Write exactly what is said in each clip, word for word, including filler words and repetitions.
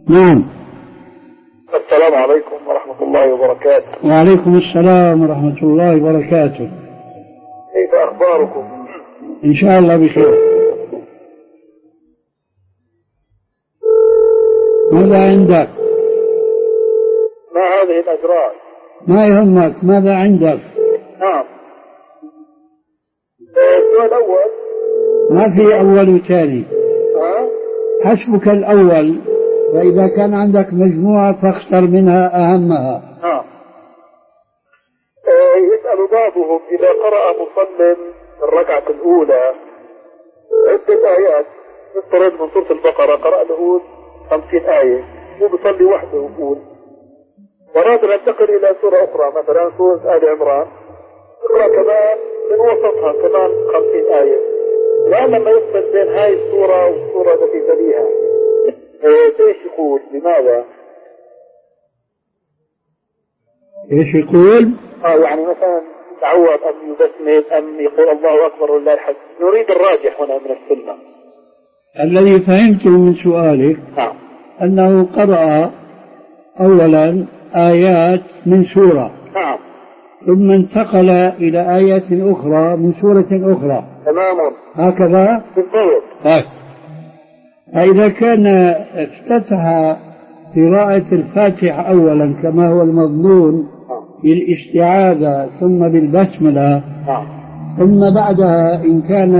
نعم. السلام عليكم ورحمة الله وبركاته. وعليكم السلام ورحمة الله وبركاته. كيف أخباركم؟ إن شاء الله بخير. ماذا عندك؟ ما هذه الأجراء؟ ما يهمك، ماذا عندك؟ نعم. السؤال الأول. ما في أول وثاني. ها؟ حسبك الأول، فإذا كان عندك مجموعة فاختر منها أهمها. نعم. يسأل بعضهم إذا قرأ مصلٍ الركعة الأولى عدة آيات، نفترض من سورة البقرة قرأ له خمسين آية، هو بيصلي وحده ويقول وراد أن ننتقل إلى سورة أخرى مثلا سورة آل عمران، يقرأ كمان من وسطها كمان خمسين آية، الآن لما يفصل بين هاي السورة والسورة التي تليها ايش يقول؟ لماذا؟ ايش يقول؟ اه يعني مثلا تعود أم يبسمل أم يقول الله أكبر ولله الحمد، نريد الراجح هنا من السنة. الذي فهمته من سؤالك نعم. أنه قرأ أولا آيات من سورة، نعم، ثم انتقل إلى آيات أخرى من سورة أخرى. تماما هكذا؟ بالضبط. طيب، فإذا كان افتتح قراءة الفاتحة أولا كما هو المظنون بالاستعاذة ثم بالبسملة، ثم بعدها إن كان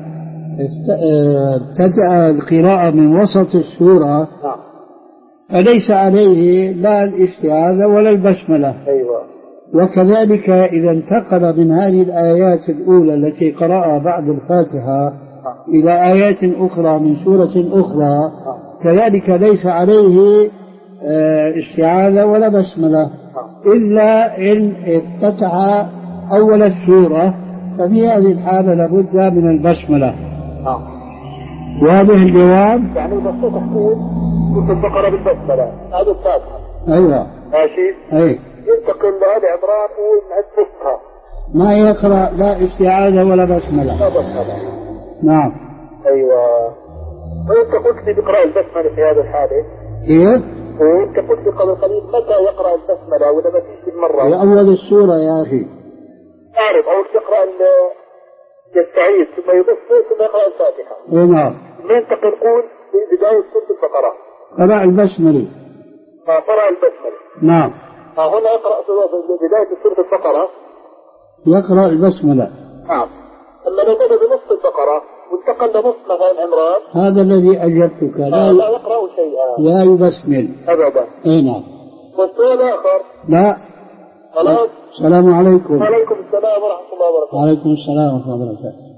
ابتدأ القراءة من وسط السورة فليس عليه لا الاستعاذة ولا البسملة. أيوة. وكذلك إذا انتقل من هذه الآيات الأولى التي قرأها بعد الفاتحة إلى آيات أخرى من سورة أخرى كذلك ليس عليه استعاذة ولا بسملة، إلا إن افتتح أول السورة، ففي هذه الحالة لابد من البسملة. واضح الجواب؟ يعني المفروض تقول سورة البقرة بالبسملة، هذا الفاتحة. أيوة. ماشي. أي. ينتقل لآل عمران ومن وسطها. ما يقرأ لا استعاذة ولا بسملة. لا بسملة. نعم. أيوة. وأنت قلت لي بقراء البسملة في هذه الحالة. كيف؟ وأنت قلت لي قبل قليل متى يقرأ البسملة ولا ما فيش بالمرة؟ في أول السورة يا أخي. أعرف أول تقرأ يستعيذ ثم يبسم ثم يقرأ الفاتحة. نعم. ثم ينتقل قول في بداية سورة البقرة. قرأ البسملة. آه قرأ البسملة. نعم. آه هنا يقرأ في بداية سورة البقرة. يقرأ البسملة. نعم. أما لو بدأ بنص البقرة وانتقل لنص مثلا عمران، هذا الذي أجبتك. لا, لا يقرأ شيئا. لا يبسمل أبدا. أي نعم. والسؤال الآخر. لا. خلاص. السلام عليكم. وعليكم السلام ورحمة الله وبركاته. وعليكم السلام ورحمة الله وبركاته.